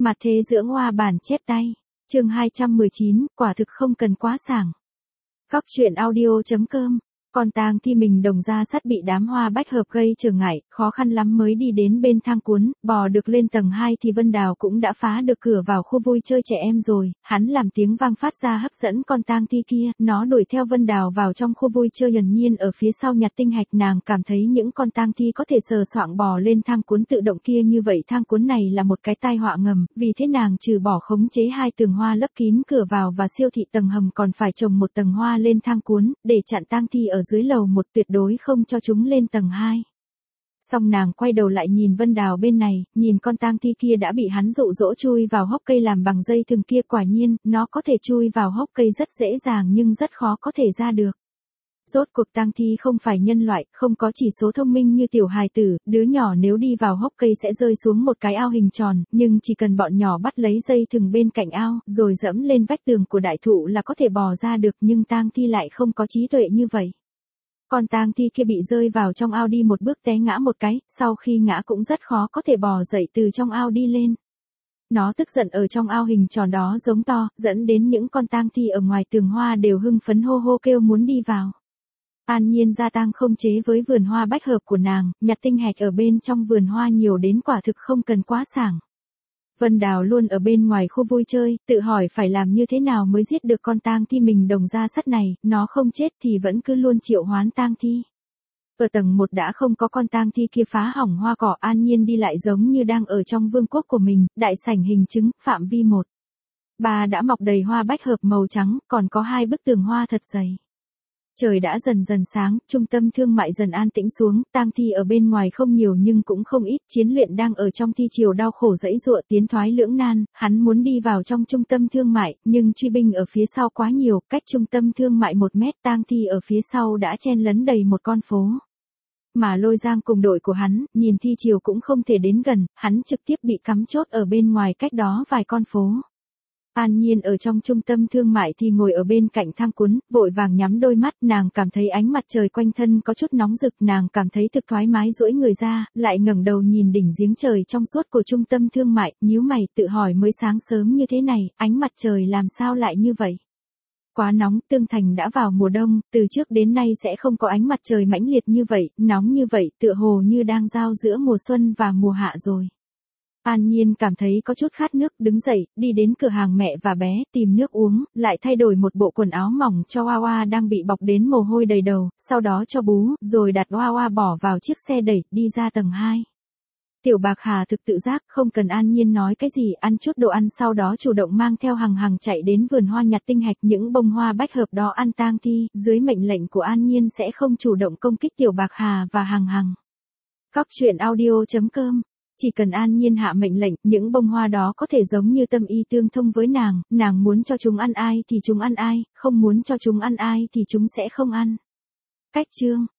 Mặt thế dưỡng hoa bản chép tay. Chương 219, quả thực không cần quá sảng. Góc truyện audio.com. Con tang thi mình đồng ra sắt bị đám hoa bách hợp gây trở ngại, khó khăn lắm mới đi đến bên thang cuốn, bò được lên tầng 2 thì Vân Đào cũng đã phá được cửa vào khu vui chơi trẻ em rồi, hắn làm tiếng vang phát ra hấp dẫn con tang thi kia, nó đuổi theo Vân Đào vào trong khu vui chơi hiển nhiên ở phía sau nhặt tinh hạch nàng cảm thấy những con tang thi có thể sờ soạng bò lên thang cuốn tự động kia như vậy thang cuốn này là một cái tai họa ngầm, vì thế nàng trừ bỏ khống chế 2 tường hoa lấp kín cửa vào và siêu thị tầng hầm còn phải trồng một tầng hoa lên thang cuốn, để chặn tang thi ở dưới lầu một tuyệt đối không cho chúng lên tầng 2. Xong nàng quay đầu lại nhìn Vân Đào bên này, nhìn con tang thi kia đã bị hắn dụ dỗ chui vào hốc cây làm bằng dây thừng kia quả nhiên, nó có thể chui vào hốc cây rất dễ dàng nhưng rất khó có thể ra được. Rốt cuộc tang thi không phải nhân loại, không có chỉ số thông minh như tiểu hài tử, đứa nhỏ nếu đi vào hốc cây sẽ rơi xuống một cái ao hình tròn, nhưng chỉ cần bọn nhỏ bắt lấy dây thừng bên cạnh ao, rồi dẫm lên vách tường của đại thụ là có thể bò ra được nhưng tang thi lại không có trí tuệ như vậy. Con tang thi kia bị rơi vào trong ao đi một bước té ngã một cái, sau khi ngã cũng rất khó có thể bò dậy từ trong ao đi lên. Nó tức giận ở trong ao hình tròn đó giống to, dẫn đến những con tang thi ở ngoài tường hoa đều hưng phấn hô hô kêu muốn đi vào. An Nhiên gia tăng không chế với vườn hoa bách hợp của nàng, nhặt tinh hạch ở bên trong vườn hoa nhiều đến quả thực không cần quá sảng. Vân Đào luôn ở bên ngoài khu vui chơi, tự hỏi phải làm như thế nào mới giết được con tang thi mình đồng ra sắt này, nó không chết thì vẫn cứ luôn triệu hoán tang thi. Ở tầng 1 đã không có con tang thi kia phá hỏng hoa cỏ, An Nhiên đi lại giống như đang ở trong vương quốc của mình, đại sảnh hình chứng, phạm vi 1. 3 đã mọc đầy hoa bách hợp màu trắng, còn có 2 bức tường hoa thật dày. Trời đã dần dần sáng, trung tâm thương mại dần an tĩnh xuống, tang thi ở bên ngoài không nhiều nhưng cũng không ít, Chiến Luyện đang ở trong thi triều đau khổ dãy dụa tiến thoái lưỡng nan, hắn muốn đi vào trong trung tâm thương mại, nhưng truy binh ở phía sau quá nhiều, cách trung tâm thương mại 1 mét, tang thi ở phía sau đã chen lấn đầy một con phố. Mà Lôi Giang cùng đội của hắn, nhìn thi triều cũng không thể đến gần, hắn trực tiếp bị cắm chốt ở bên ngoài cách đó vài con phố. An Nhiên ở trong trung tâm thương mại thì ngồi ở bên cạnh thang cuốn, vội vàng nhắm đôi mắt, nàng cảm thấy ánh mặt trời quanh thân có chút nóng rực, nàng cảm thấy thực thoải mái duỗi người ra, lại ngẩng đầu nhìn đỉnh giếng trời trong suốt của trung tâm thương mại, nhíu mày tự hỏi mới sáng sớm như thế này, ánh mặt trời làm sao lại như vậy? Quá nóng, Tương Thành đã vào mùa đông, từ trước đến nay sẽ không có ánh mặt trời mãnh liệt như vậy, nóng như vậy, tựa hồ như đang giao giữa mùa xuân và mùa hạ rồi. An Nhiên cảm thấy có chút khát nước, đứng dậy, đi đến cửa hàng mẹ và bé, tìm nước uống, lại thay đổi một bộ quần áo mỏng cho Hoa Hoa đang bị bọc đến mồ hôi đầy đầu, sau đó cho bú, rồi đặt Hoa Hoa bỏ vào chiếc xe đẩy, đi ra tầng 2. Tiểu Bạc Hà thực tự giác, không cần An Nhiên nói cái gì, ăn chút đồ ăn sau đó chủ động mang theo Hằng Hằng chạy đến vườn hoa nhặt tinh hạch những bông hoa bách hợp đó ăn tang thi, dưới mệnh lệnh của An Nhiên sẽ không chủ động công kích Tiểu Bạc Hà và Hằng Hằng. Góc truyện audio.com. Chỉ cần An Nhiên hạ mệnh lệnh, những bông hoa đó có thể giống như tâm ý tương thông với nàng muốn cho chúng ăn ai thì chúng ăn ai, không muốn cho chúng ăn ai thì chúng sẽ không ăn. Cách chương